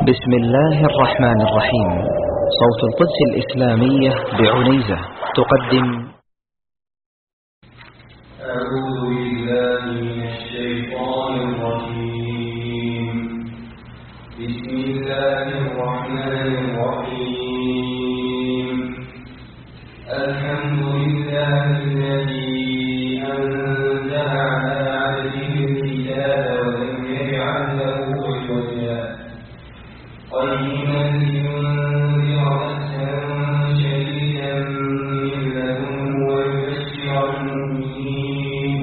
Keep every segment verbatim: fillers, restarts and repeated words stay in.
بسم الله الرحمن الرحيم. صوت القدس الإسلامية بعنيزة تقدم أعوذ بالله من الشيطان الرجيم. بسم الله الرحمن الرحيم. الحمد لله الذي أنزل على عبده الكتاب ولم يجعل له عوجا قيما لينذر بأسا شديدا من لدنه ويبشر المؤمنين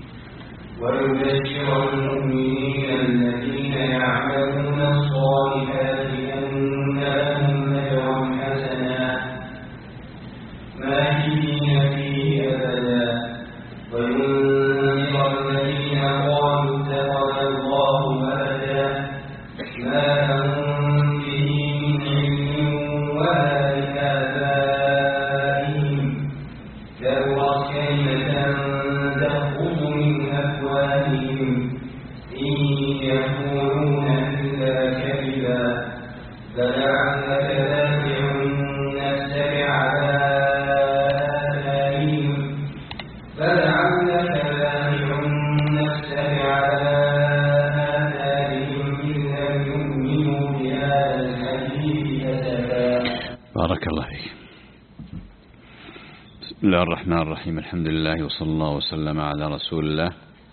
ويبشر المؤمنين الذين يعملون الصالحات أن لهم أجرا حسنا ماكثين فيه أبدا وينذر الذين قالوا اتخذ الله ولدا ما لهم به من علم ولا لآبائهم كبرت كلمة تخرج من أفواههم إن يقولون إلا كذبا فلعلك باخع نفسك على آثارهم فلعلك باخع نفسك على آثارهم إن لم يؤمنوا بهذا الحديث أسفا. بارك الله فيك. بسم الله الرحمن الرحيم. الحمد لله وصلى الله وسلم على رسول الله.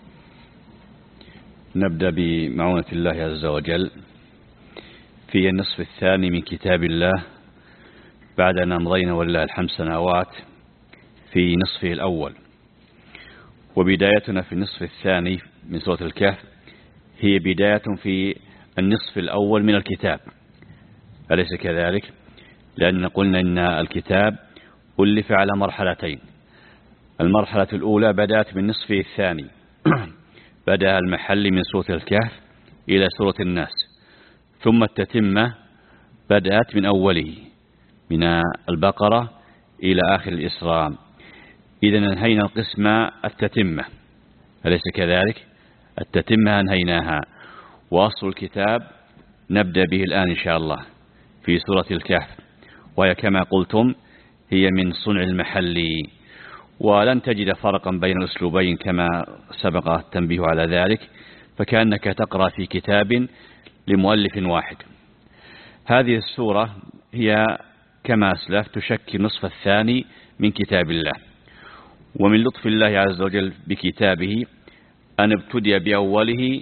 نبدأ بمعونة الله عز وجل في النصف الثاني من كتاب الله بعد أن أمضينا ولله الحمد سنوات في نصفه الأول، وبدايتنا في النصف الثاني من سورة الكهف هي بداية في النصف الأول من الكتاب، أليس كذلك؟ لأن قلنا إن الكتاب ألف على مرحلتين. المرحلة الأولى بدأت من نصفه الثاني بدأ المحل من سورة الكهف إلى سورة الناس، ثم التتمة بدأت من أوله من البقرة إلى آخر الإسراء. إذا انهينا القسم التتمة، أليس كذلك؟ التتمة انهيناها، وأصل الكتاب نبدأ به الآن إن شاء الله في سورة الكهف، وهي كما قلتم هي من صنع المحل، ولن تجد فرقا بين الأسلوبين كما سبق التنبيه على ذلك، فكأنك تقرأ في كتاب لمؤلف واحد. هذه السورة هي كما أسلف تشكل نصف الثاني من كتاب الله، ومن لطف الله عز وجل بكتابه أن ابتدأ بأوله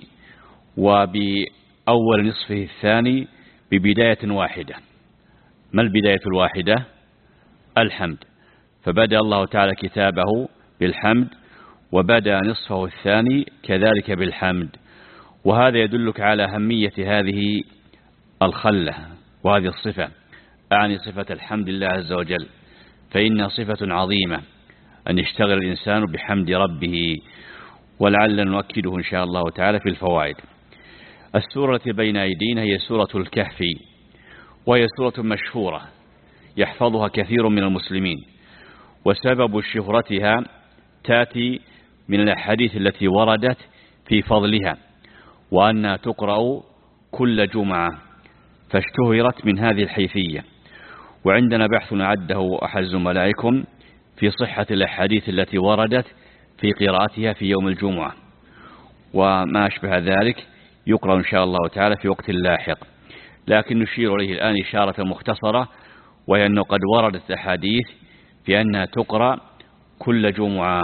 وبأول نصفه الثاني ببداية واحدة. ما البداية الواحدة؟ الحمد، فبدأ الله تعالى كتابه بالحمد، وبدأ نصفه الثاني كذلك بالحمد. وهذا يدلك على أهمية هذه الخلة وهذه الصفة، أعني صفة الحمد لله عز وجل، فإنها صفة عظيمة أن يشتغل الإنسان بحمد ربه، ولعل نؤكده إن شاء الله تعالى في الفوائد. السورة التي بين أيدينا هي سورة الكهف، وهي سورة مشهورة يحفظها كثير من المسلمين، وسبب شهرتها تأتي من الأحاديث التي وردت في فضلها وأنها تقرأ كل جمعة، فاشتهرت من هذه الحيثية. وعندنا بحث عده أحد زملائكم في صحة الأحاديث التي وردت في قراءتها في يوم الجمعة، وما أشبه ذلك يقرأ إن شاء الله تعالى في وقت لاحق، لكن نشير إليه الآن إشارة مختصرة، وهي أنه قد وردت أحاديث في أنها تقرأ كل جمعة،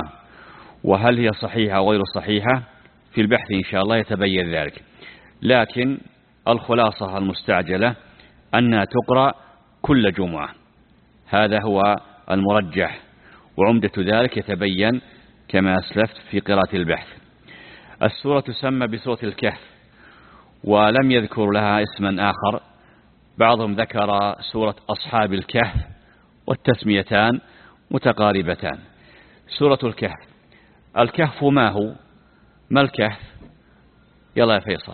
وهل هي صحيحة أو غير صحيحة في البحث إن شاء الله يتبين ذلك، لكن الخلاصة المستعجلة أنها تقرأ كل جمعة، هذا هو المرجح، وعمدة ذلك يتبين كما أسلفت في قراءة البحث. السورة تسمى بسورة الكهف، ولم يذكر لها اسما آخر، بعضهم ذكر سورة أصحاب الكهف، والتسميتان متقاربتان. سورة الكهف، الكهف ما هو؟ ما الكهف؟ يلا يا فيصل.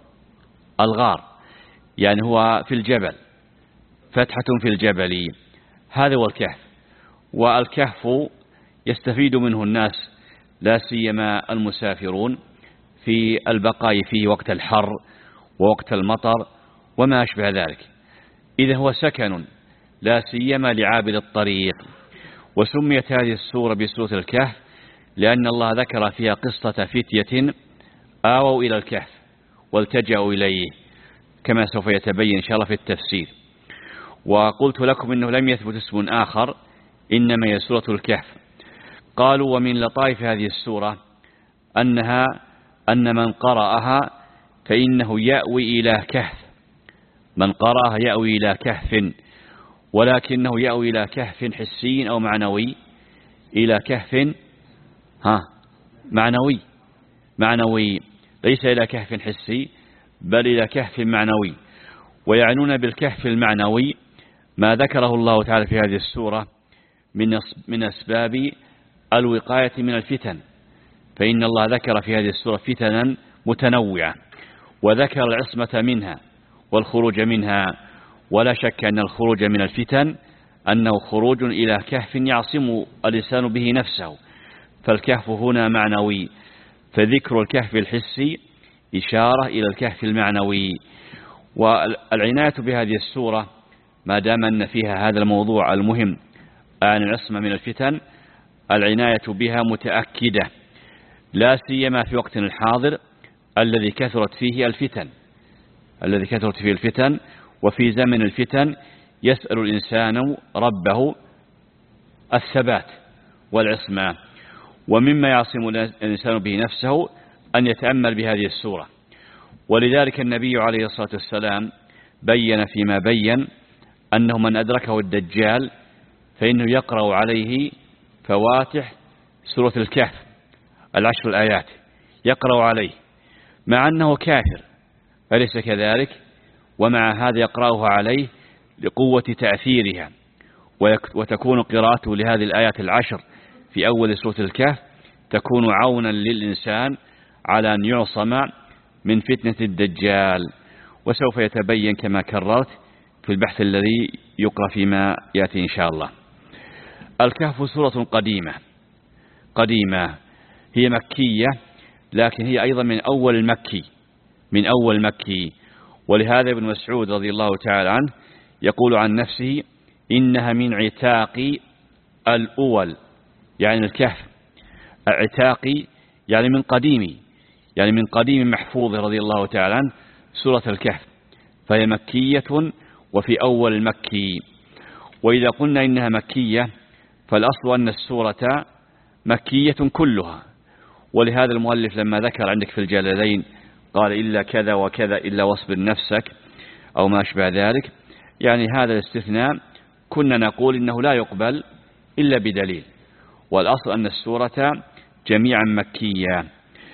الغار، يعني هو في الجبل، فتحة في الجبل، هذا هو الكهف. والكهف يستفيد منه الناس لا سيما المسافرون في البقاء فيه وقت الحر ووقت المطر وما أشبه ذلك. إذا هو سكن لا سيما لعابد الطريق. وسميت هذه السورة بسورة الكهف لأن الله ذكر فيها قصة فتية آووا إلى الكهف والتجأوا إليه كما سوف يتبين إن شاء الله في التفسير. وقلت لكم إنه لم يثبت اسم آخر، إنما هي سورة الكهف. قالوا ومن لطائف هذه السورة أنها أن من قرأها فإنه يأوي إلى كهف، من قرأها يأوي إلى كهف، ولكنه يأوي إلى كهف حسي أو معنوي، إلى كهف ها معنوي معنوي ليس إلى كهف حسي بل إلى كهف معنوي. ويعنون بالكهف المعنوي ما ذكره الله تعالى في هذه السورة من من أسباب الوقاية من الفتن، فإن الله ذكر في هذه السورة فتنا متنوعة وذكر العصمة منها والخروج منها. ولا شك أن الخروج من الفتن أنه خروج إلى كهف يعصم الإنسان به نفسه، فالكهف هنا معنوي، فذكر الكهف الحسي إشارة إلى الكهف المعنوي. والعناية بهذه السورة ما دام أن فيها هذا الموضوع المهم عن العصمة من الفتن، العناية بها متأكدة، لا سيما في وقتنا الحاضر الذي كثرت فيه الفتن الذي كثرت فيه الفتن وفي زمن الفتن يسأل الإنسان ربه الثبات والعصمة. ومما يعصم الإنسان به نفسه أن يتأمل بهذه السورة. ولذلك النبي عليه الصلاة والسلام بين فيما بين أنه من أدركه الدجال فإنه يقرأ عليه فواتح سورة الكهف العشر الآيات، يقرأ عليه مع أنه كافر، أليس كذلك؟ ومع هذا يقرأها عليه لقوة تأثيرها، وتكون قراءته لهذه الآيات العشر في أول سورة الكهف تكون عونا للإنسان على أن يعصم من فتنة الدجال. وسوف يتبين كما كررت في البحث الذي يقرأ فيما يأتي إن شاء الله. الكهف سورة قديمة قديمة هي مكية، لكن هي أيضا من أول المكي من أول مكي. ولهذا ابن مسعود رضي الله تعالى عنه يقول عن نفسه إنها من عتاق الأول، يعني الكهف عتاقي يعني من قديم، يعني من قديم محفوظ رضي الله تعالى عنه سورة الكهف، فهي مكية وفي أول المكي. وإذا قلنا إنها مكية فالأصل أن السورة مكية كلها. ولهذا المؤلف لما ذكر عندك في الجلالين قال إلا كذا وكذا إلا واصبر نفسك أو ما أشبه ذلك، يعني هذا الاستثناء كنا نقول إنه لا يقبل إلا بدليل، والأصل أن السورة جميعا مكية.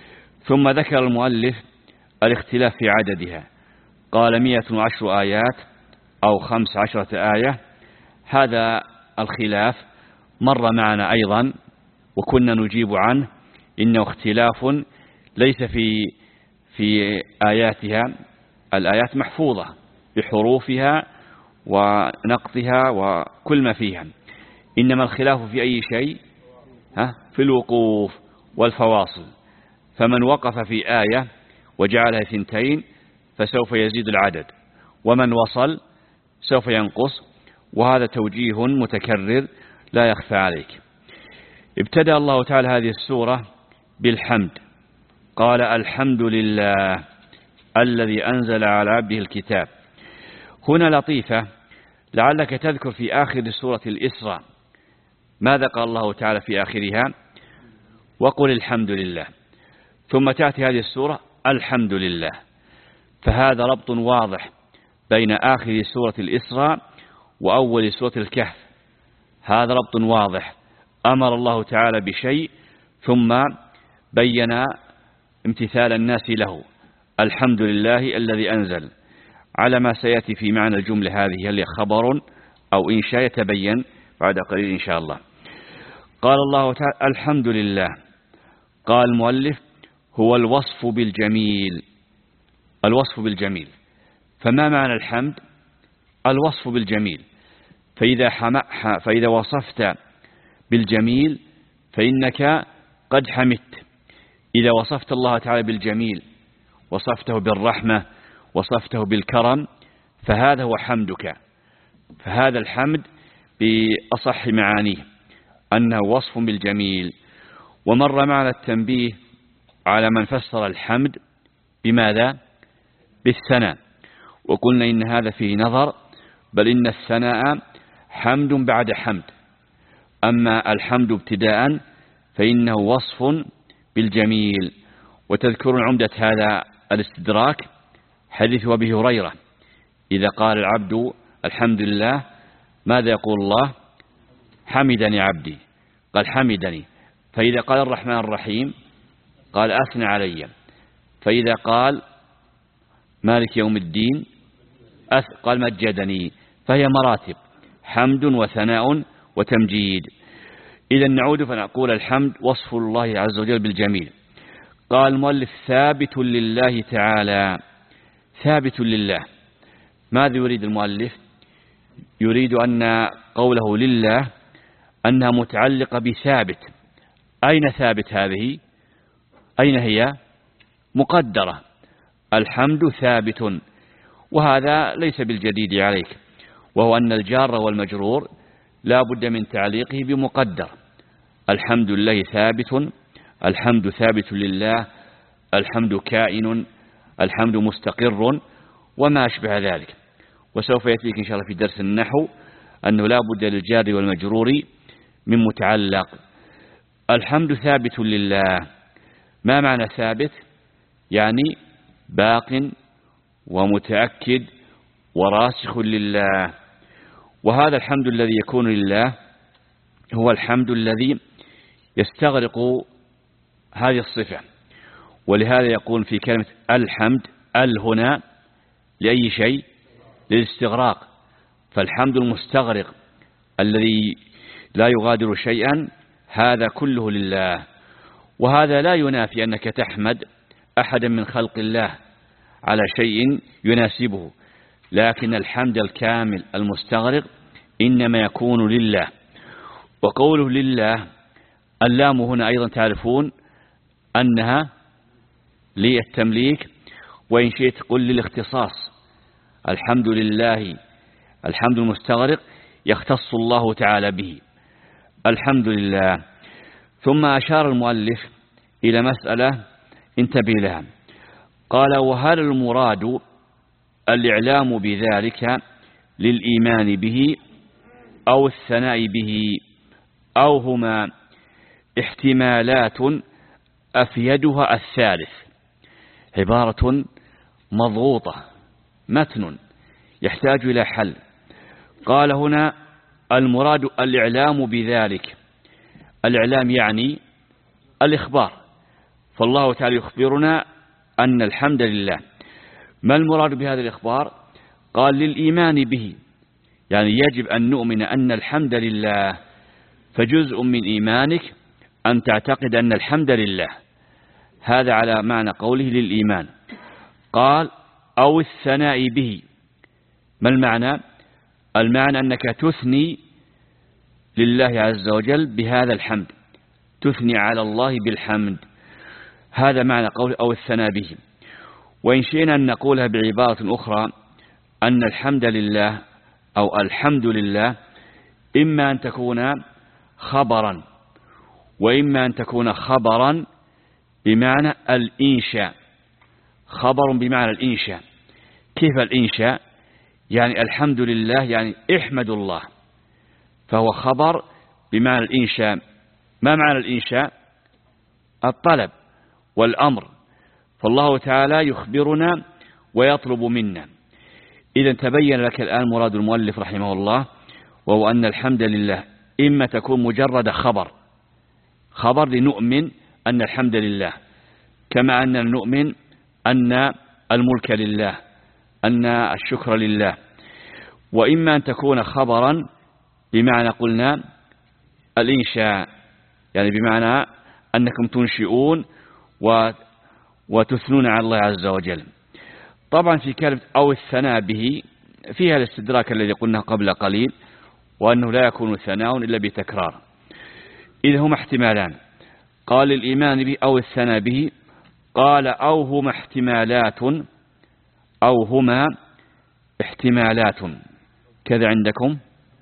ثم ذكر المؤلف الاختلاف في عددها، قال مئة وعشر آيات أو خمس عشرة آية. هذا الخلاف مر معنا أيضا وكنا نجيب عنه، إنه اختلاف ليس في في آياتها، الآيات محفوظة بحروفها ونقطها وكل ما فيها، إنما الخلاف في أي شيء؟ ها في الوقوف والفواصل. فمن وقف في آية وجعلها ثنتين فسوف يزيد العدد، ومن وصل سوف ينقص، وهذا توجيه متكرر لا يخفى عليك. ابتدأ الله تعالى هذه السورة بالحمد، قال الحمد لله الذي أنزل على عبده الكتاب. هنا لطيفة لعلك تذكر في آخر سورة الإسراء ماذا قال الله تعالى في آخرها؟ وقل الحمد لله، ثم تأتي هذه السورة الحمد لله. فهذا ربط واضح بين آخر سورة الإسراء وأول سورة الكهف، هذا ربط واضح. أمر الله تعالى بشيء ثم بين امتثال الناس له، الحمد لله الذي أنزل، على ما سيأتي في معنى الجملة هذه، هل خبر أو إنشاء يتبين بعد قليل إن شاء الله. قال الله تعالى الحمد لله، قال المؤلف هو الوصف بالجميل، الوصف بالجميل. فما معنى الحمد؟ الوصف بالجميل. فإذا, فإذا وصفت بالجميل فإنك قد حمدت. إذا وصفت الله تعالى بالجميل، وصفته بالرحمة، وصفته بالكرم، فهذا هو حمدك. فهذا الحمد بأصح معانيه أنه وصف بالجميل. ومر معنا التنبيه على من فسر الحمد بماذا؟ بالثناء، وقلنا إن هذا فيه نظر، بل إن الثناء حمد بعد حمد. أما الحمد ابتداء فإنه وصف بالجميل. وتذكرون عمدة هذا الاستدراك حديث أبي هريرة: إذا قال العبد الحمد لله ماذا يقول الله؟ حمدني عبدي. قال حمدني. فإذا قال الرحمن الرحيم قال أثنى علي. فإذا قال مالك يوم الدين قال مجدني. فهي مراتب: حمد وثناء وتمجيد. إذا نعود فنقول الحمد وصف الله عز وجل بالجميل. قال المؤلف: ثابت لله تعالى. ثابت لله. ماذا يريد المؤلف؟ يريد أن قوله لله أنها متعلقة بثابت. أين ثابت هذه؟ أين هي؟ مقدرة. الحمد ثابت، وهذا ليس بالجديد عليك، وهو أن الجار والمجرور لا بد من تعليقه بمقدر. الحمد لله ثابت، الحمد ثابت لله، الحمد كائن، الحمد مستقر، وما أشبه ذلك. وسوف يأتيك إن شاء الله في درس النحو أنه لا بد للجار والمجرور من متعلق. الحمد ثابت لله. ما معنى ثابت؟ يعني باق ومتأكد وراسخ لله. وهذا الحمد الذي يكون لله هو الحمد الذي يستغرق هذه الصفة. ولهذا يقول في كلمة الحمد ال هنا لأي شيء؟ للاستغراق. فالحمد المستغرق الذي لا يغادر شيئا هذا كله لله. وهذا لا ينافي أنك تحمد أحدا من خلق الله على شيء يناسبه، لكن الحمد الكامل المستغرق إنما يكون لله. وقوله لله اللام هنا أيضا تعرفون أنها للتمليك، وإن شئت قل للاختصاص. الحمد لله الحمد المستغرق يختص الله تعالى به. الحمد لله. ثم أشار المؤلف إلى مسألة انتبه لها. قال: وهل المراد الإعلام بذلك للإيمان به أو الثناء به أو هما احتمالات أفيدها الثالث؟ عبارة مضغوطة، متن يحتاج إلى حل. قال هنا المراد الإعلام بذلك. الإعلام يعني الإخبار، فالله تعالى يخبرنا أن الحمد لله. ما المراد بهذا الإخبار؟ قال للإيمان به، يعني يجب أن نؤمن أن الحمد لله. فجزء من إيمانك أن تعتقد أن الحمد لله. هذا على معنى قوله للإيمان. قال أو الثناء به. ما المعنى؟ المعنى أنك تثني لله عز وجل بهذا الحمد، تثني على الله بالحمد. هذا معنى قول أو الثناء به. وإن شئنا أن نقولها بعبارة أخرى أن الحمد لله أو الحمد لله إما أن تكون خبرا، وإما أن تكون خبرا بمعنى الإنشاء. خبر بمعنى الإنشاء. كيف الإنشاء؟ يعني الحمد لله يعني احمد الله، فهو خبر بمعنى الإنشاء. ما معنى الإنشاء؟ الطلب والأمر. فالله تعالى يخبرنا ويطلب منا. إذا تبين لك الآن مراد المؤلف رحمه الله، وهو أن الحمد لله إما تكون مجرد خبر، خبر لنؤمن أن الحمد لله، كما أننا نؤمن أن الملك لله، أن الشكر لله. وإما أن تكون خبرا بمعنى قلنا الإنشاء، يعني بمعنى أنكم تنشئون وتثنون على الله عز وجل. طبعا في كلمة أو الثناء به فيها الاستدراك الذي قلنا قبل قليل، وأنه لا يكون ثناء إلا بتكرار. إذا هما احتمالان، قال الإيمان به أو الثناء به. قال أو هما احتمالات أو هما احتمالات كذا عندكم؟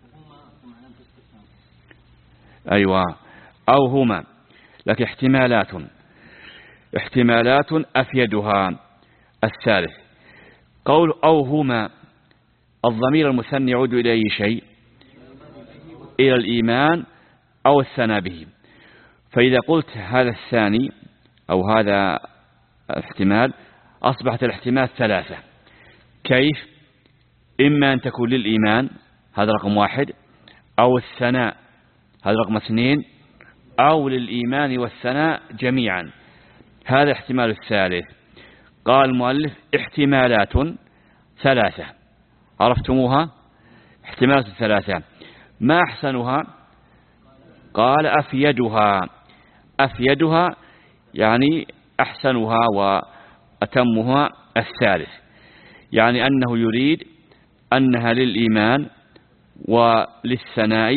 أيوة، أو هما، لكن احتمالات احتمالات أفيدها الثالث. قول أو هما، الضمير المثنى يعود إلى أي شيء؟ إلى الإيمان أو الثناء به. فإذا قلت هذا الثاني أو هذا الاحتمال أصبحت الاحتمال ثلاثة. كيف؟ إما أن تكون للإيمان، هذا رقم واحد، أو الثناء، هذا رقم اثنين، أو للإيمان والثناء جميعا، هذا احتمال الثالث. قال المؤلف احتمالات ثلاثة، عرفتموها؟ احتمالات ثلاثة. ما أحسنها؟ قال أفيدها. أفيدها يعني أحسنها وأتمها الثالث، يعني أنه يريد أنها للإيمان وللثناء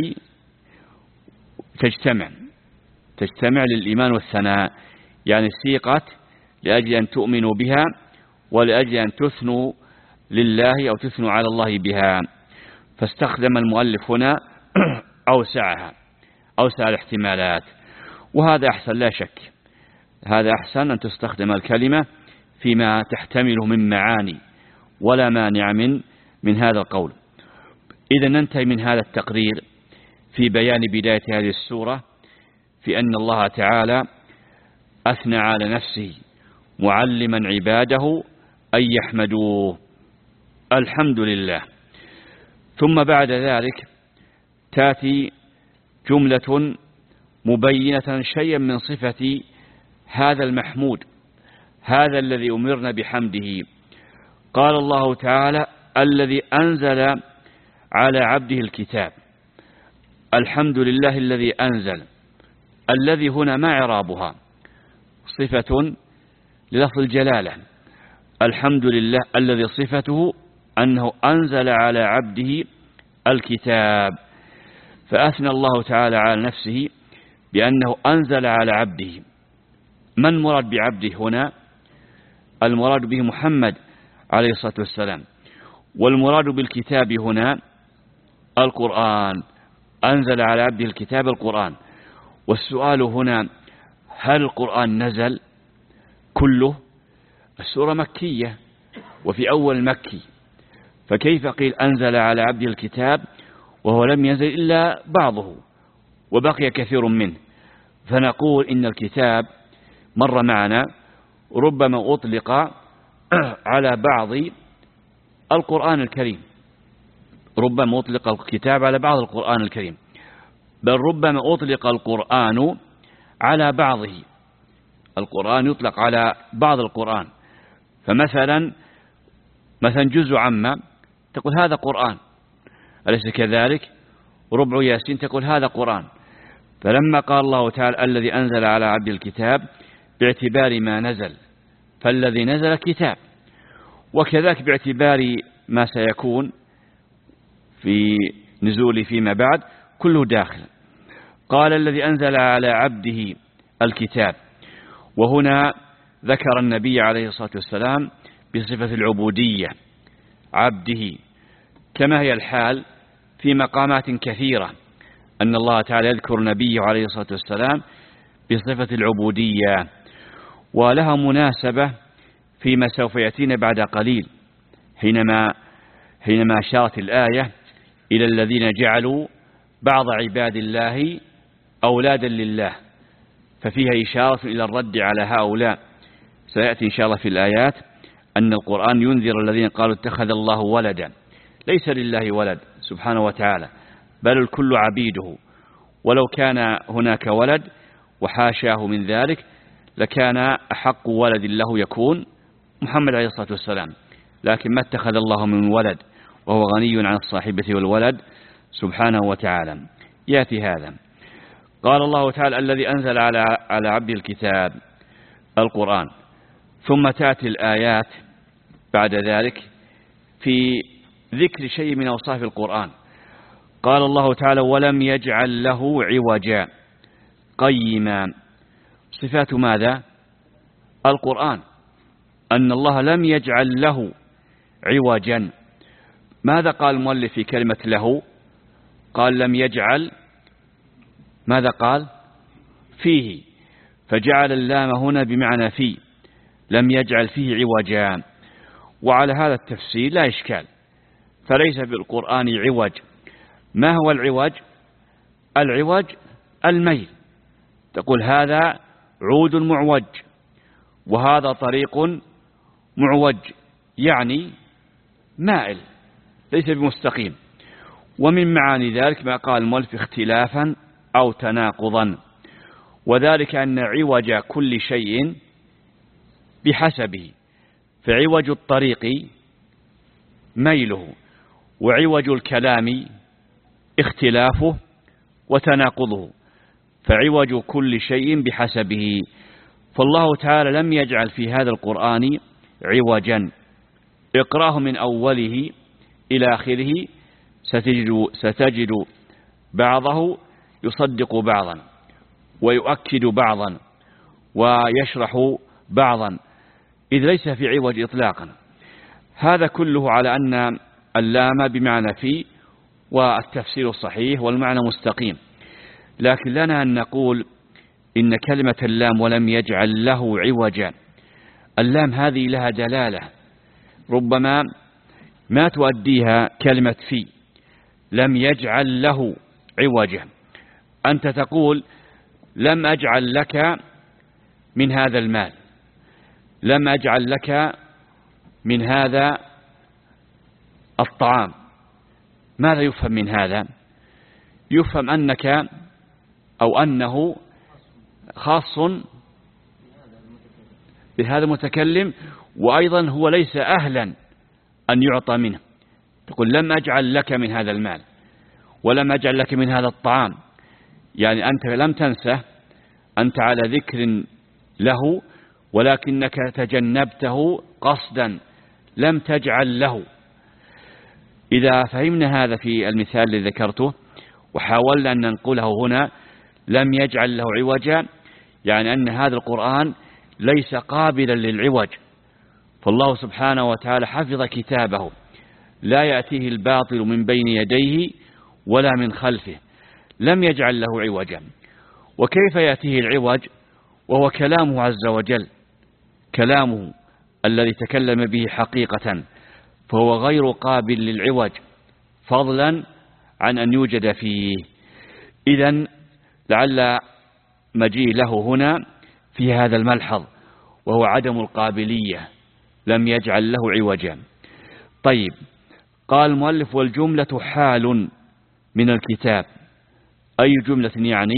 تجتمع تجتمع للإيمان والثناء، يعني سيقت لأجل أن تؤمنوا بها ولأجل أن تثنوا لله أو تثنوا على الله بها. فاستخدم المؤلف هنا أوسعها، أوسع الاحتمالات، وهذا أحسن لا شك. هذا أحسن أن تستخدم الكلمة فيما تحتمله من معاني، ولا مانع من من هذا القول. إذا ننتهي من هذا التقرير في بيان بداية هذه السورة في أن الله تعالى أثنى على نفسه معلما عباده أن يحمدوه، الحمد لله. ثم بعد ذلك تأتي جملة مبينة شيئا من صفة هذا المحمود، هذا الذي أمرنا بحمده. قال الله تعالى الذي أنزل على عبده الكتاب. الحمد لله الذي أنزل، الذي هنا ما إعرابها؟ صفة للفظ الجلالة. الحمد لله الذي صفته أنه أنزل على عبده الكتاب، فأثنى الله تعالى على نفسه بأنه أنزل على عبده. من مراد بعبده هنا؟ المراد به محمد عليه الصلاة والسلام. والمراد بالكتاب هنا القرآن، أنزل على عبده الكتاب القرآن. والسؤال هنا هل القرآن نزل كله؟ السورة مكية وفي أول مكي، فكيف قيل أنزل على عبده الكتاب وهو لم ينزل إلا بعضه وبقي كثير منه؟ فنقول إن الكتاب مر معنا ربما أطلق على بعض القرآن الكريم، ربما أطلق الكتاب على بعض القرآن الكريم، بل ربما أطلق القرآن على بعضه. القرآن يطلق على بعض القرآن، فمثلا مثلا جزء عما تقول هذا قرآن، أليس كذلك؟ ربع ياسين تقول هذا قرآن. فلما قال الله تعالى الذي أنزل على عبد الكتاب باعتبار ما نزل، فالذي نزل كتاب، وكذلك باعتبار ما سيكون في نزول فيما بعد كله داخل. قال الذي أنزل على عبده الكتاب، وهنا ذكر النبي عليه الصلاة والسلام بصفة العبودية عبده، كما هي الحال في مقامات كثيرة أن الله تعالى يذكر نبيه عليه الصلاة والسلام بصفة العبودية، ولها مناسبة فيما سوف يأتينا بعد قليل، حينما حينما أشارت الآية إلى الذين جعلوا بعض عباد الله أولادا لله، ففيها إشارة إلى الرد على هؤلاء. سيأتي إن شاء الله في الآيات أن القرآن ينذر الذين قالوا اتخذ الله ولدا. ليس لله ولد سبحانه وتعالى، بل الكل عبيده، ولو كان هناك ولد وحاشاه من ذلك لكان أحق ولد له يكون محمد عليه الصلاة والسلام، لكن ما اتخذ الله من ولد وهو غني عن الصاحبة والولد سبحانه وتعالى. يأتي هذا. قال الله تعالى الذي أنزل على على عبد الكتاب القرآن، ثم تأتي الآيات بعد ذلك في ذكر شيء من أوصاف القرآن. قال الله تعالى ولم يجعل له عوجا قيما. صفات ماذا؟ القرآن، أن الله لم يجعل له عوجا، ماذا قال المؤلف في كلمة له؟ قال لم يجعل، ماذا قال؟ فيه، فجعل اللام هنا بمعنى في، لم يجعل فيه عوجا. وعلى هذا التفسير لا إشكال، فليس في القرآن عوج. ما هو العوج؟ العوج الميل، تقول هذا عود معوج وهذا طريق معوج، يعني مائل ليس بمستقيم. ومن معاني ذلك ما قال المؤلف اختلافا أو تناقضا، وذلك أن عوج كل شيء بحسبه، فعوج الطريق ميله، وعوج الكلام اختلافه وتناقضه، فعوج كل شيء بحسبه. فالله تعالى لم يجعل في هذا القرآن عوجا، اقراه من أوله إلى آخره ستجد, ستجد بعضه يصدق بعضا ويؤكد بعضا ويشرح بعضا، إذ ليس في عوج إطلاقا. هذا كله على أن اللام بمعنى في، والتفسير الصحيح والمعنى مستقيم. لكن لنا أن نقول إن كلمة اللام ولم يجعل له عوجا، اللام هذه لها دلالة ربما ما تؤديها كلمة في، لم يجعل له عوجا. أنت تقول لم أجعل لك من هذا المال، لم أجعل لك من هذا الطعام، ماذا يفهم من هذا؟ يفهم أنك أو أنه خاص بهذا المتكلم، وأيضا هو ليس أهلا أن يعطى منه. تقول لم أجعل لك من هذا المال ولم أجعل لك من هذا الطعام، يعني أنت لم تنسه، أنت على ذكر له ولكنك تجنبته قصدا، لم تجعل له. إذا فهمنا هذا في المثال الذي ذكرته وحاولنا أن ننقله هنا، لم يجعل له عوجا، يعني أن هذا القرآن ليس قابلا للعوج، فالله سبحانه وتعالى حفظ كتابه لا يأتيه الباطل من بين يديه ولا من خلفه، لم يجعل له عوجا. وكيف يأتيه العوج وهو كلامه عز وجل، كلامه الذي تكلم به حقيقة، فهو غير قابل للعوج فضلا عن أن يوجد فيه. إذن لعل مجيء له هنا في هذا الملحظ، وهو عدم القابلية، لم يجعل له عوجا. طيب، قال المؤلف والجملة حال من الكتاب. أي جملة يعني؟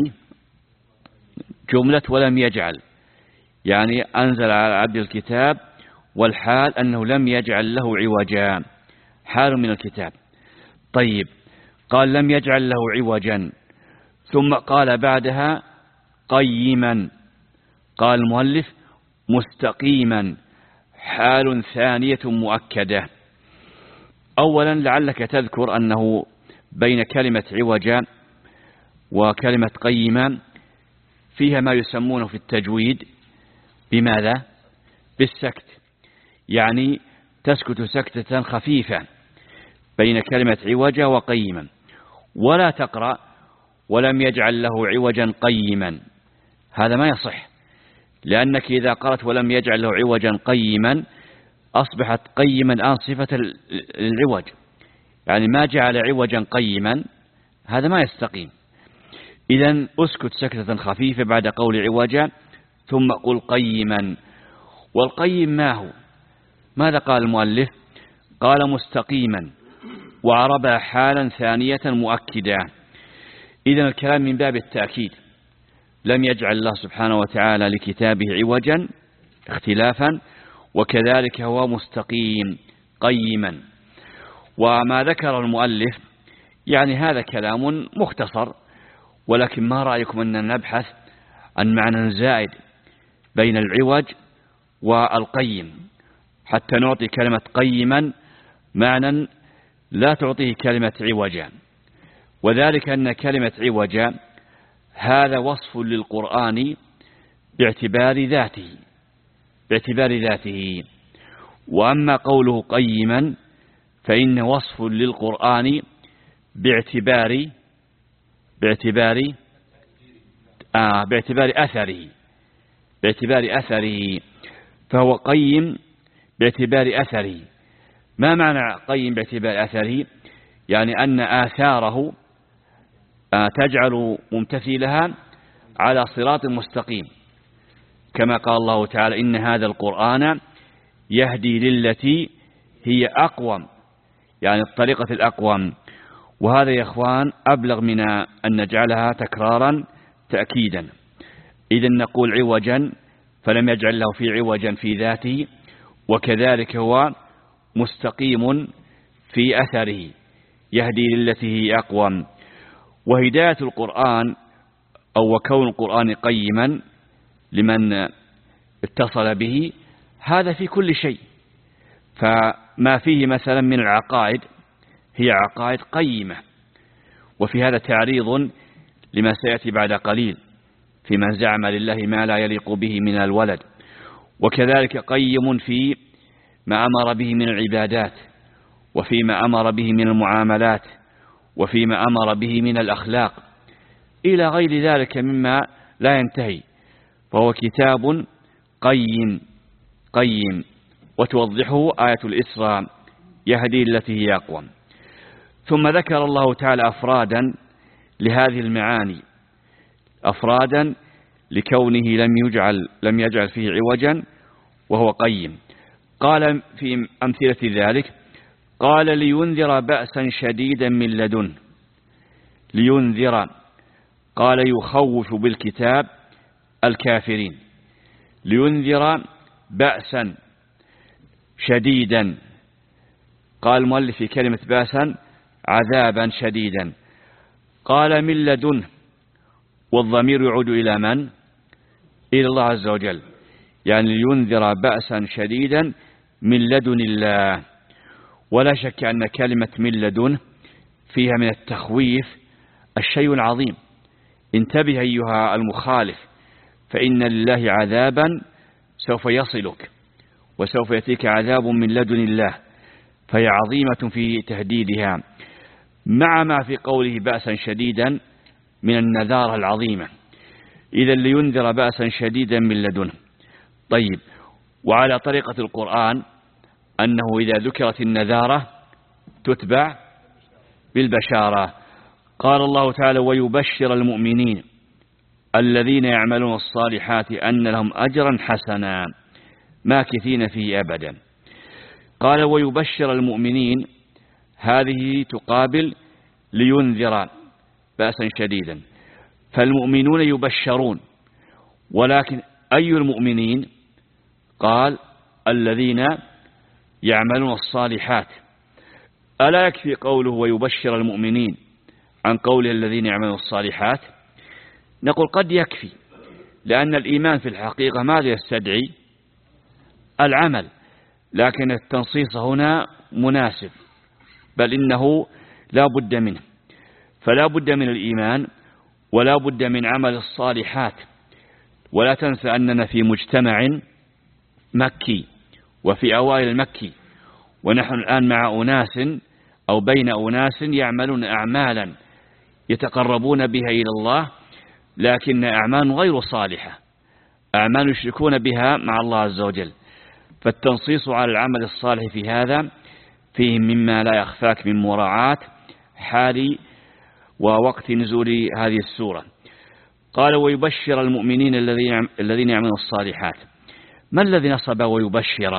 جملة ولم يجعل، يعني أنزل على عبد الكتاب، والحال أنه لم يجعل له عوجا، حال من الكتاب. طيب، قال لم يجعل له عوجا، ثم قال بعدها قيما، قال المؤلف مستقيما، حال ثانية مؤكدة. أولا لعلك تذكر أنه بين كلمة عوجا وكلمة قيما فيها ما يسمونه في التجويد بماذا؟ بالسكت، يعني تسكت سكتة خفيفة بين كلمة عوجا وقيما، ولا تقرأ ولم يجعل له عوجا قيما، هذا ما يصح، لأنك إذا قرأت ولم يجعل له عوجا قيما أصبحت قيما الآن صفة العوج، يعني ما جعل عوجا قيما، هذا ما يستقيم. إذن أسكت سكتة خفيفة بعد قول عوجا ثم قل قيما. والقيم ما هو؟ ماذا قال المؤلف؟ قال مستقيما، وعربها حالا ثانية مؤكدة. إذن الكلام من باب التأكيد، لم يجعل الله سبحانه وتعالى لكتابه عوجا اختلافا، وكذلك هو مستقيم قيما. وما ذكر المؤلف يعني هذا كلام مختصر، ولكن ما رأيكم أن نبحث عن معنى زائد بين العوج والقيم حتى نعطي كلمة قيما معنى لا تعطيه كلمة عوجا، وذلك أن كلمة عوجا هذا وصف للقرآن باعتبار ذاته باعتبار ذاته وأما قوله قيما فإنه وصف للقرآن باعتبار باعتبار آه باعتبار أثره باعتبار أثره فهو قيم باعتبار أثره. ما معنى قيم باعتبار أثره؟ يعني أن آثاره آه تجعل ممتثلها على صراط مستقيم، كما قال الله تعالى إن هذا القرآن يهدي للتي هي أقوم، يعني الطريقة الأقوم. وهذا يا إخوان أبلغ من أن نجعلها تكرارا تأكيدا. إذا نقول عوجا فلم يجعل له في عوجا في ذاته، وكذلك هو مستقيم في أثره يهدي للتي هي أقوم. وهداية القرآن أو وكون القرآن قيما لمن اتصل به هذا في كل شيء. فما فيه مثلا من العقائد هي عقائد قيمة، وفي هذا تعريض لما سيأتي بعد قليل في من زعم لله ما لا يليق به من الولد. وكذلك قيم في ما أمر به من العبادات، وفيما أمر به من المعاملات، وفيما أمر به من الأخلاق، إلى غير ذلك مما لا ينتهي. فهو كتاب قيم قيم وتوضحه آية الإسراء يهدي التي هي أقوم. ثم ذكر الله تعالى أفرادا لهذه المعاني، أفرادا لكونه لم يجعل لم يجعل فيه عوجا وهو قيم. قال في أمثلة ذلك قال لينذر بأسا شديدا من لدن. لينذر قال يخوف بالكتاب الكافرين، لينذر بأسا شديدا. قال المؤلف في كلمة بأسا عذابا شديدا. قال من لدن، والضمير يعود إلى من؟ إلى الله عز وجل، يعني لينذر بأسا شديدا من لدن الله. ولا شك أن كلمة من لدن فيها من التخويف الشيء العظيم. انتبه أيها المخالف، فإن لله عذابا سوف يصلك، وسوف يأتيك عذاب من لدن الله، فهي عظيمة في تهديدها، مع ما في قوله بأسا شديدا من النذارة العظيمة. إذا لينذر بأسا شديدا من لدنه. طيب، وعلى طريقة القرآن أنه إذا ذكرت النذارة تتبع بالبشارة. قال الله تعالى ويبشر المؤمنين الذين يعملون الصالحات أن لهم أجرا حسنا ماكثين فيه أبدا. قال ويبشر المؤمنين، هذه تقابل لينذر بأسا شديدا، فالمؤمنون يبشرون، ولكن أي المؤمنين؟ قال الذين يعملون الصالحات. ألا يكفي قوله ويبشر المؤمنين عن قوله الذين يعملون الصالحات؟ نقول قد يكفي، لأن الإيمان في الحقيقة ماذا يستدعي؟ العمل، لكن التنصيص هنا مناسب، بل إنه لا بد منه. فلا بد من الإيمان ولا بد من عمل الصالحات. ولا تنسى أننا في مجتمع مكي وفي أوائل المكي، ونحن الآن مع أناس أو بين أناس يعملون أعمالا يتقربون بها إلى الله، لكن أعمال غير صالحة، أعمال يشركون بها مع الله عز وجل. فالتنصيص على العمل الصالح في هذا فيه مما لا يخفاك من مراعاة حال ووقت نزول هذه السورة. قال ويبشر المؤمنين الذين يعملون الصالحات. ما الذي نصب ويبشر؟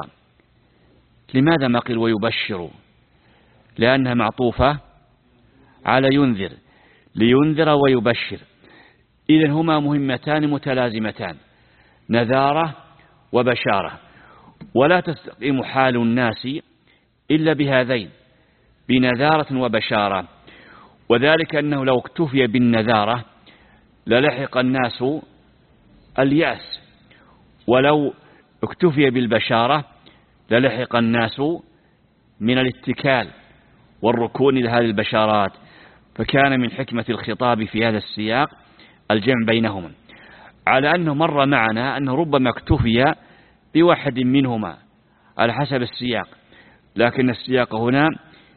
لماذا ما قيل ويبشر؟ لأنها معطوفة على ينذر، لينذر ويبشر. إذن هما مهمتان متلازمتان، نذارة وبشارة، ولا تستقيم حال الناس إلا بهذين، بنذارة وبشارة. وذلك أنه لو اكتفي بالنذارة للحق الناس اليأس، ولو اكتفي بالبشارة للحق الناس من الاتكال والركون لهذه البشارات. فكان من حكمة الخطاب في هذا السياق الجمع بينهما، على أنه مر معنا أنه ربما اكتفي بواحد منهما على حسب السياق، لكن السياق هنا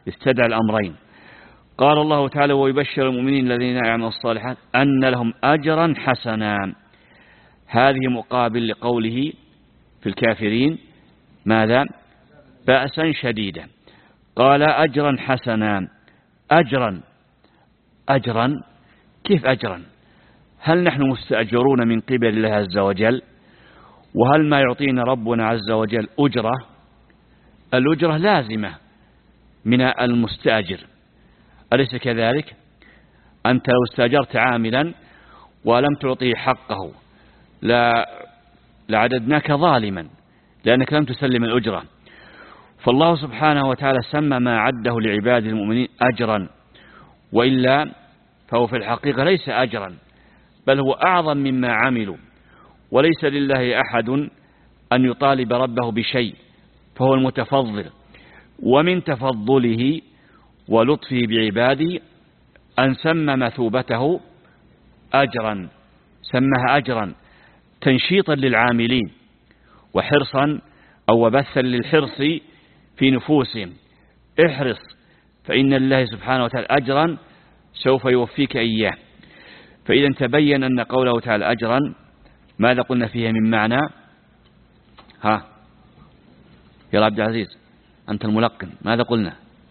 استدعى الأمرين. قال الله تعالى ويبشر المؤمنين الذين يعملون الصالحات أن لهم أجرا حسنا. هذه مقابل لقوله في الكافرين ماذا؟ بأسا شديدا. قال أجرا حسنا. أجرا أجرا كيف أجرا؟ هل نحن مستأجرون من قبل الله عز وجل؟ وهل ما يعطينا ربنا عز وجل أجرة؟ الأجرة لازمة من المستأجر، أليس كذلك؟ أنت لو استأجرت عاملا ولم تعطيه حقه لا لعددناك ظالما لأنك لم تسلم الأجرة. فالله سبحانه وتعالى سمى ما عده لعباد المؤمنين أجرا، وإلا فهو في الحقيقة ليس أجرا بل هو أعظم مما عملوا، وليس لله أحد أن يطالب ربه بشيء، فهو المتفضل. ومن تفضله ولطفه بعباده أن سمى مثوبته أجرا، سمها أجرا تنشيطا للعاملين وحرصا أو وبثا للحرص في نفوسهم. احرص فإن الله سبحانه وتعالى أجرا سوف يوفيك إياه. فإذا تبين أن قوله تعالى أجرا ماذا قلنا فيها من معنى؟ ها يا عبد العزيز أنت الملقن، ماذا قلنا؟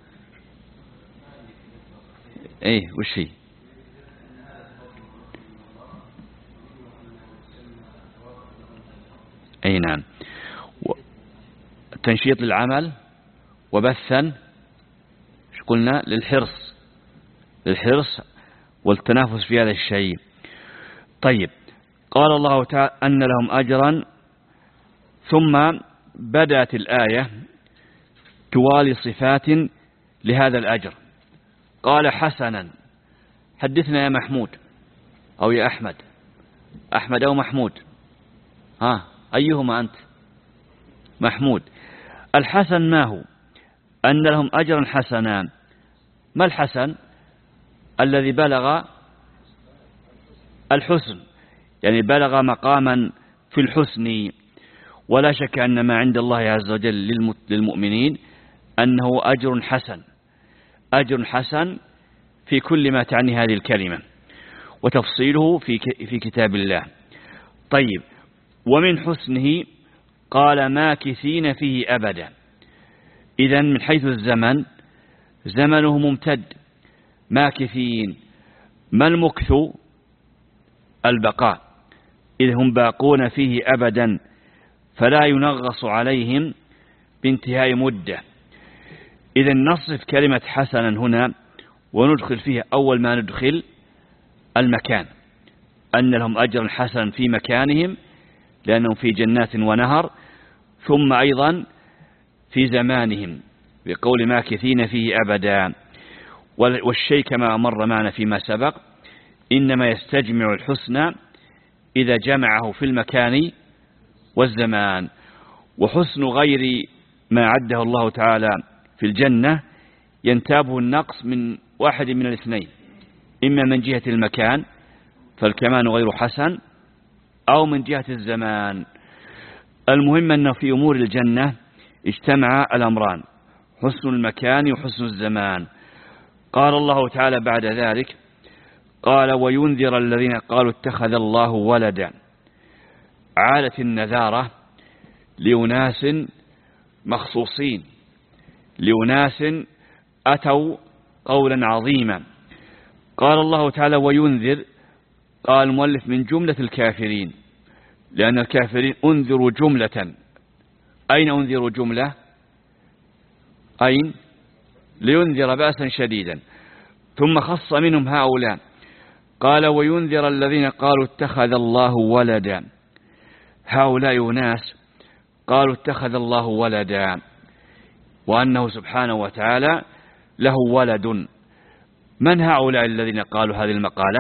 ايه وش هي؟ اي نعم، تنشيط للعمل وبثا ايش قلنا؟ للحرص للحرص والتنافس في هذا الشيء. طيب قال الله تعالى أن لهم أجرا، ثم بدأت الآية توالي صفات لهذا الأجر. قال حسنا. حدثنا يا محمود أو يا أحمد، أحمد أو محمود، ها أيهما أنت؟ محمود. الحسن ما هو؟ أن لهم أجرا حسنا. ما الحسن؟ الذي بلغ الحسن، يعني بلغ مقاما في الحسن. ولا شك أن ما عند الله عز وجل للمؤمنين أنه أجر حسن، أجر حسن في كل ما تعني هذه الكلمة، وتفصيله في في كتاب الله. طيب ومن حسنه قال ماكثين فيه أبدا. إذن من حيث الزمن زمنه ممتد. ماكثين، ما المكث؟ البقاء، إذ هم باقون فيه أبدا فلا ينغص عليهم بانتهاء مدة. إذن نصف كلمة حسنا هنا وندخل فيها أول ما ندخل المكان، أن لهم أجرا حسنا في مكانهم لأنهم في جنات ونهر، ثم أيضا في زمانهم بقول ماكثين فيه أبدا. والشيء كما مر معنا فيما سبق إنما يستجمع الحسن إذا جمعه في المكان والزمان. وحسن غير ما عده الله تعالى في الجنة ينتابه النقص من واحد من الاثنين، إما من جهة المكان فالكمان غير حسن، أو من جهة الزمان. المهم أنه في أمور الجنة اجتمع الأمران، حسن المكان وحسن الزمان. قال الله تعالى بعد ذلك قال وينذر الذين قالوا اتخذ الله ولدا. عالت النذارة لأناس مخصوصين، لأناس أتوا قولا عظيما. قال الله تعالى وينذر، قال المؤلف من جملة الكافرين، لأن الكافرين أنذروا جملة. أين أنذروا جملة؟ أين؟ لينذر بأسا شديدا. ثم خص منهم هؤلاء قال وينذر الذين قالوا اتخذ الله ولدا. هؤلاء ناس قالوا اتخذ الله ولدا، وأنه سبحانه وتعالى له ولد. من هؤلاء الذين قالوا هذه المقالة؟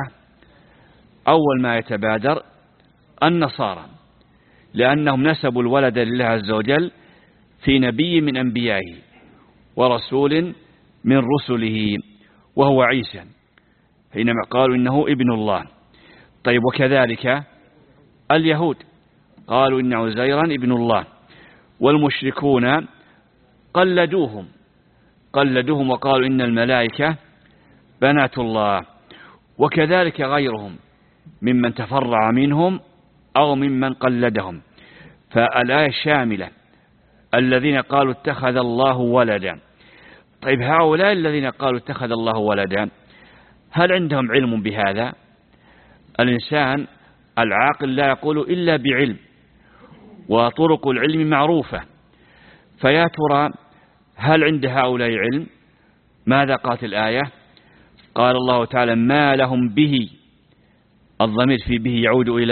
أول ما يتبادر النصارى، لأنهم نسبوا الولد لله عز وجل في نبي من أنبيائه ورسول من رسله وهو عيسى، حينما قالوا إنه ابن الله. طيب وكذلك اليهود قالوا إن عزيرا ابن الله، والمشركون قلدوهم قلدوهم وقالوا إن الملائكة بنات الله، وكذلك غيرهم ممن تفرع منهم أو ممن قلدهم. فالآية شاملة الذين قالوا اتخذ الله ولدا. طيب هؤلاء الذين قالوا اتخذ الله ولدا هل عندهم علم بهذا؟ الإنسان العاقل لا يقول إلا بعلم، وطرق العلم معروفة. فيا ترى هل عند هؤلاء علم؟ ماذا قالت الآية؟ قال الله تعالى ما لهم به، الضمير في به يعود إلى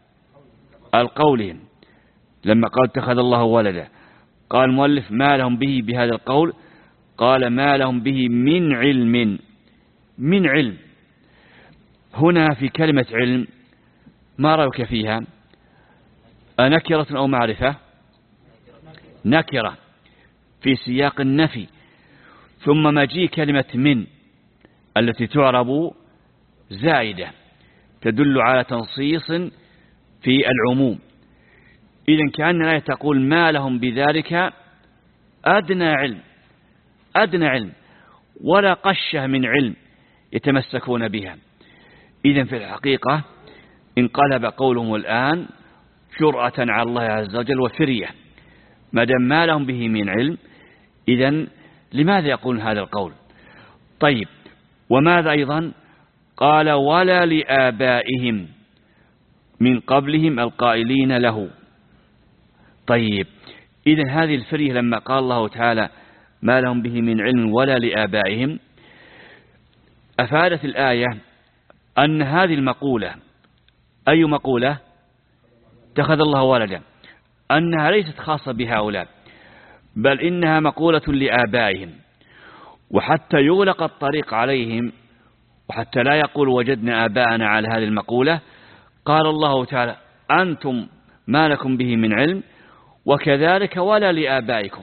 القولهم لما قال اتخذ الله ولدا. قال المؤلف ما لهم به بهذا القول، قال ما لهم به من علم. من علم هنا في كلمة علم ما رأيك فيها؟ أنكرة أو معرفة؟ نكرة في سياق النفي، ثم مجيء كلمة من التي تعرب زائدة تدل على تنصيص في العموم. إذن كأن الآية تقول ما لهم بذلك أدنى علم، أدنى علم ولا قشة من علم يتمسكون بها. إذن في الحقيقة انقلب قولهم الآن جرأة على الله عز وجل وفرية. ما دام ما لهم به من علم، إذن لماذا يقولون هذا القول؟ طيب وماذا أيضا؟ قال ولا لآبائهم من قبلهم القائلين له. طيب إذن هذه الفرية لما قال الله تعالى ما لهم به من علم ولا لآبائهم، أفادت الآية أن هذه المقولة، أي مقولة؟ اتخذ الله ولدا، أنها ليست خاصة بهؤلاء، بل إنها مقولة لآبائهم. وحتى يغلق الطريق عليهم وحتى لا يقول وجدنا آباءنا على هذه المقولة، قال الله تعالى أنتم ما لكم به من علم وكذلك ولا لآبائكم.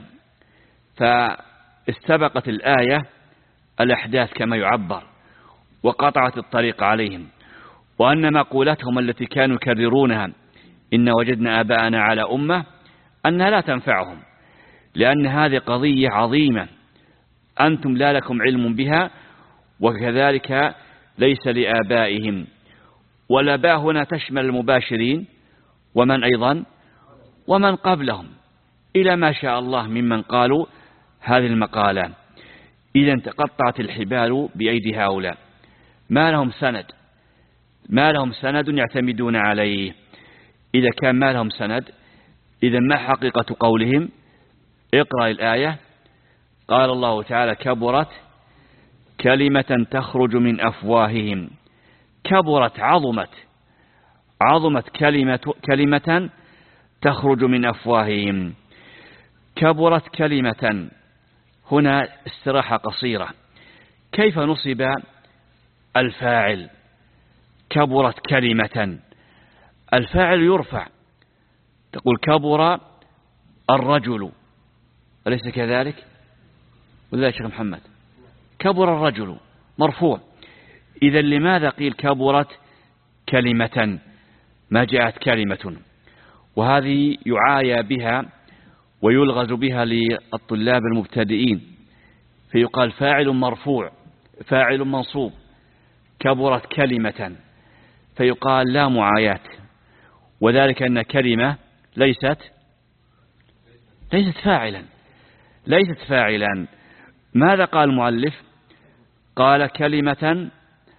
فاستبقت الآية الأحداث كما يعبر وقطعت الطريق عليهم، وأن مقولتهم التي كانوا يكررونها إن وجدنا آباءنا على أمة أنها لا تنفعهم، لأن هذه قضية عظيمة أنتم لا لكم علم بها وكذلك ليس لآبائهم. والآباء هنا تشمل المباشرين ومن أيضا ومن قبلهم إلى ما شاء الله ممن قالوا هذه المقالة. إذا تقطعت الحبال بأيدي هؤلاء، ما لهم سند، ما لهم سند يعتمدون عليه. إذا كان ما لهم سند، إذا ما حقيقة قولهم؟ اقرأ الآية. قال الله تعالى كبرت كلمة تخرج من أفواههم. كبرت عظمت، عظمت كلمة, كلمة تخرج من أفواههم. كبرت كلمة هنا استراحة قصيرة. كيف نصب الفاعل؟ كبرت كلمة، الفاعل يرفع، تقول كبر الرجل، أليس كذلك؟ ولا يا شيخ محمد؟ كبر الرجل مرفوع. إذا لماذا قيل كبرت كلمة ما جاءت كلمة؟ وهذه يعايا بها ويلغز بها للطلاب المبتدئين، فيقال فاعل مرفوع فاعل منصوب، كبرت كلمة، فيقال لا معايات، وذلك أن كلمة ليست ليست فاعلا ليست فاعلا. ماذا قال المؤلف؟ قال كلمة،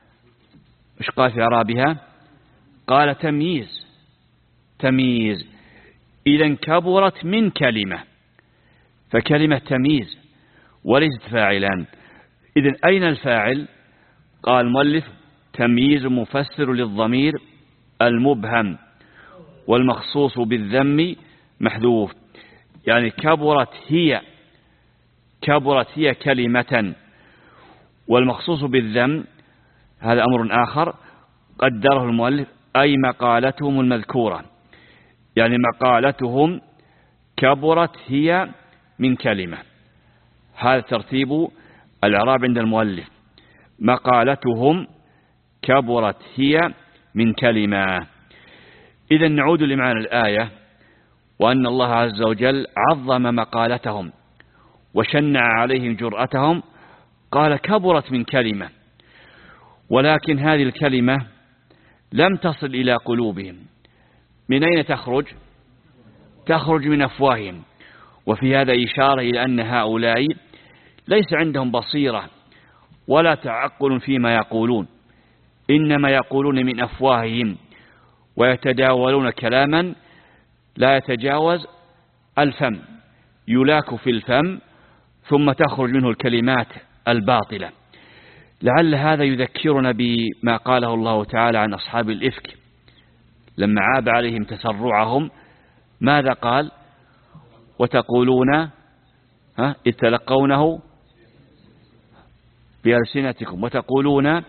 مش قال في إعرابها؟ قال تمييز، تمييز. إذن كبرت من كلمة، فكلمة تمييز وليست فاعلا. إذن أين الفاعل؟ قال المؤلف تمييز مفسر للضمير المبهم والمخصوص بالذم محذوف. يعني كبرت هي، كبرت هي كلمة، والمخصوص بالذم هذا أمر آخر قدره المؤلف، أي مقالتهم المذكورة، يعني مقالتهم كبرت هي من كلمة. هذا ترتيب الإعراب عند المؤلف، مقالتهم كبرت هي من كلمة. إذا نعود لمعنى الآية، وأن الله عز وجل عظم مقالتهم وشنع عليهم جرأتهم قال كبرت من كلمة، ولكن هذه الكلمة لم تصل إلى قلوبهم. من أين تخرج؟ تخرج من أفواههم. وفي هذا إشارة إلى أن هؤلاء ليس عندهم بصيرة ولا تعقل فيما يقولون، إنما يقولون من أفواههم ويتداولون كلاما لا يتجاوز الفم، يلاك في الفم ثم تخرج منه الكلمات الباطلة. لعل هذا يذكرنا بما قاله الله تعالى عن أصحاب الإفك لما عاب عليهم تسرعهم، ماذا قال؟ وتقولون ها إذ تلقونه بألسنتكم وتقولون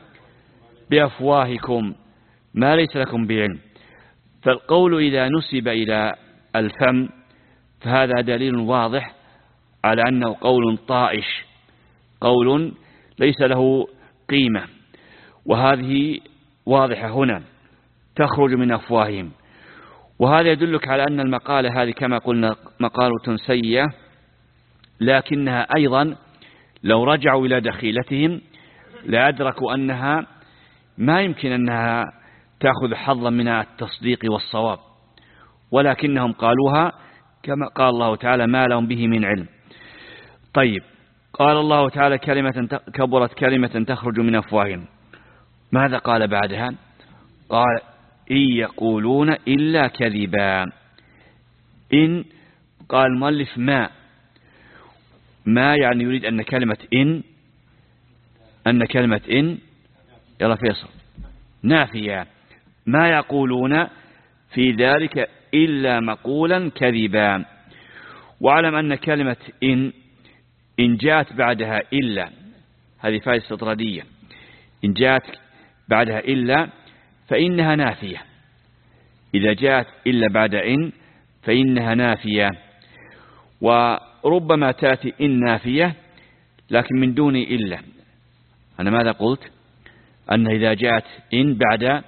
بأفواهكم ما ليس لكم بعلم. فالقول إذا نسب إلى الفم فهذا دليل واضح على أنه قول طائش، قول ليس له قيمة، وهذه واضحة هنا تخرج من أفواههم. وهذا يدلك على أن المقالة هذه كما قلنا مقالة سيئة، لكنها أيضا لو رجعوا إلى دخيلتهم لأدركوا أنها ما يمكن أنها تأخذ حظا من التصديق والصواب، ولكنهم قالوها كما قال الله تعالى ما لهم به من علم. طيب، قال الله تعالى كلمة كبرت كلمة تخرج من أفواههم، ماذا قال بعدها؟ قال إن يقولون إلا كذبا. إن قال المؤلف ما ما يعني يريد أن كلمة إن أن كلمة إن يلا فيصل نافية، ما يقولون في ذلك إلا مقولا كذبا. وعلم أن كلمة إن إن جاءت بعدها إلا، هذه فائدة استطرادية، إن جاءت بعدها إلا فإنها نافية. إذا جاءت إلا بعد إن فإنها نافية. وربما تأتي إن نافية لكن من دون إلا. أنا ماذا قلت؟ أن إذا جاءت إن بعد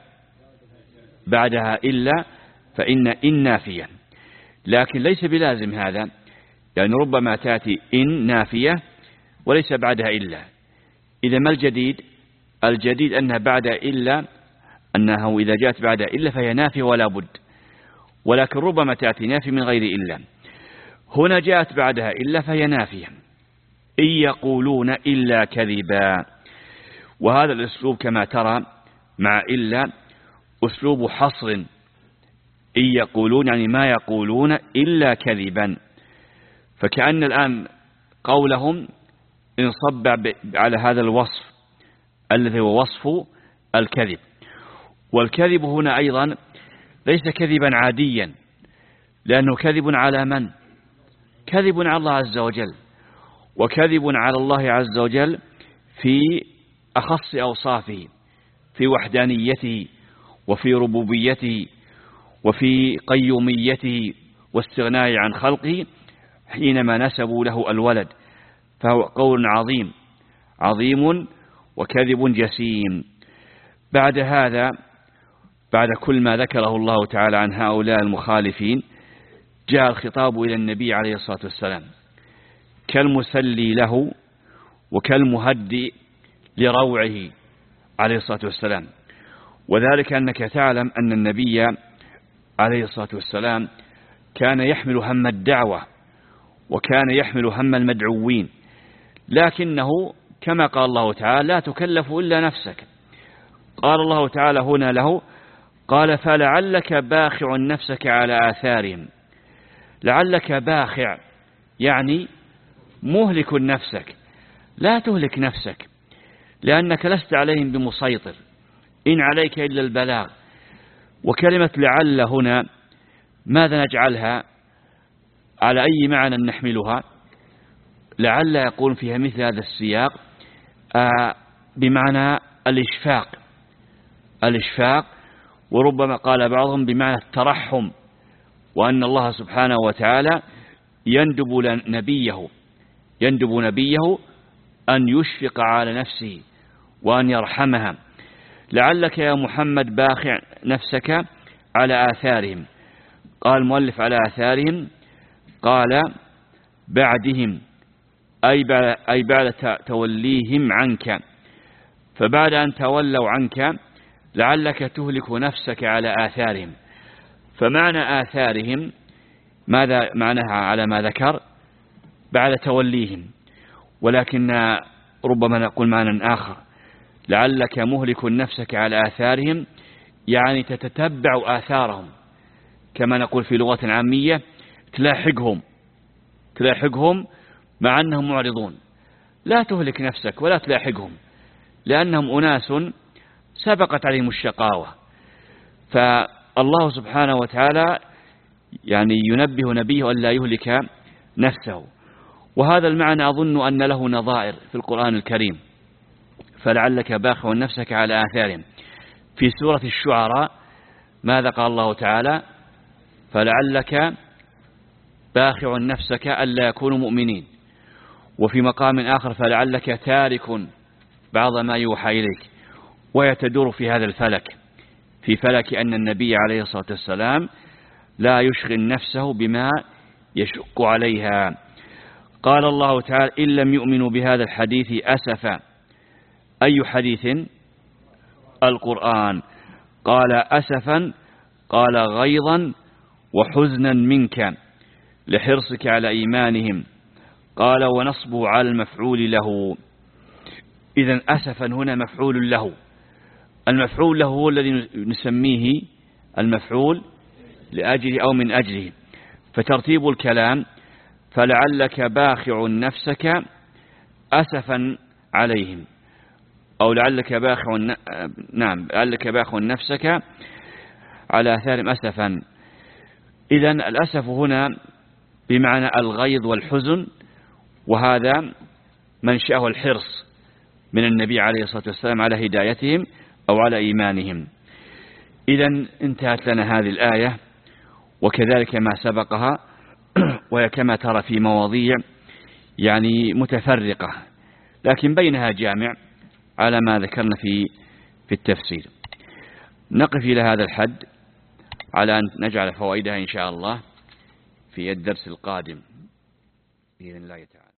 بعدها إلا فإن إن نافية، لكن ليس بلازم هذا، يعني ربما تأتي إن نافية وليس بعدها إلا. إذا ما الجديد؟ الجديد أنها بعد إلا، أنه إذا جاءت بعد إلا فهي نافية ولا بد، ولكن ربما تأتي نافية من غير إلا. هنا جاءت بعدها إلا فهي نافية. إن يقولون إلا كذبا. وهذا الأسلوب كما ترى مع إلا أسلوب حصر. إن يقولون يعني ما يقولون إلا كذبا، فكأن الآن قولهم انصب على هذا الوصف الذي هو وصف الكذب. والكذب هنا أيضا ليس كذبا عاديا، لأنه كذب على من؟ كذب على الله عز وجل، وكذب على الله عز وجل في أخص أوصافه، في وحدانيته وفي ربوبيته وفي قيوميته واستغناء عن خلقه حينما نسبوا له الولد، فهو قول عظيم عظيم وكذب جسيم. بعد هذا، بعد كل ما ذكره الله تعالى عن هؤلاء المخالفين، جاء الخطاب إلى النبي عليه الصلاة والسلام كالمسلي له وكالمهدئ لروعه عليه الصلاة والسلام. وذلك أنك تعلم أن النبي عليه الصلاة والسلام كان يحمل هم الدعوة وكان يحمل هم المدعوين، لكنه كما قال الله تعالى لا تكلف إلا نفسك. قال الله تعالى هنا له قال فلعلك باخع نفسك على آثارهم. لعلك باخع يعني مهلك نفسك، لا تهلك نفسك لأنك لست عليهم بمسيطر، إن عليك إلا البلاغ. وكلمة لعل هنا ماذا نجعلها؟ على أي معنى نحملها؟ لعل يقول فيها مثل هذا السياق آه بمعنى الإشفاق الإشفاق وربما قال بعضهم بمعنى الترحم، وأن الله سبحانه وتعالى يندب نبيه يندب نبيه أن يشفق على نفسه وأن يرحمها. لعلك يا محمد باخع نفسك على آثارهم. قال المؤلف على آثارهم، قال بعدهم أي بعد, أي بعد توليهم عنك، فبعد أن تولوا عنك لعلك تهلك نفسك على آثارهم. فمعنى آثارهم ماذا معناها على ما ذكر؟ بعد توليهم، ولكن ربما نقول معنى آخر، لعلك مهلك نفسك على آثارهم، يعني تتتبع آثارهم، كما نقول في لغة عامية تلاحقهم تلاحقهم مع أنهم معرضون. لا تهلك نفسك ولا تلاحقهم، لأنهم أناس سبقت عليهم الشقاوة. فالله سبحانه وتعالى يعني ينبه نبيه أن لا يهلك نفسه، وهذا المعنى أظن أن له نظائر في القرآن الكريم. فلعلك باخع نفسك على آثارهم. في سورة الشعراء ماذا قال الله تعالى؟ فلعلك باخع نفسك ألا يكونوا مؤمنين. وفي مقام آخر فلعلك تارك بعض ما يوحى إليك. ويتدور في هذا الفلك، في فلك أن النبي عليه الصلاة والسلام لا يشغل نفسه بما يشق عليها. قال الله تعالى إن لم يؤمنوا بهذا الحديث أسفا. أي حديث؟ القرآن. قال أسفا، قال غيظا وحزنا منك لحرصك على إيمانهم. قال ونصبه على المفعول له. إذن أسفا هنا مفعول له. المفعول له هو الذي نسميه المفعول لأجله أو من أجله. فترتيب الكلام فلعلك باخع نفسك أسفا عليهم، أو لعلك باخع نعم لعلك باخع نفسك على آثارهم أسفا. إذن الأسف هنا بمعنى الغيظ والحزن، وهذا منشأه الحرص من النبي عليه الصلاة والسلام على هدايتهم أو على إيمانهم. إذن انتهت لنا هذه الآية، وكذلك ما سبقها، وهي كما ترى في مواضيع يعني متفرقة، لكن بينها جامع على ما ذكرنا في في التفسير. نقف إلى هذا الحد على أن نجعل فوائدها إن شاء الله في الدرس القادم بإذن الله تعالى.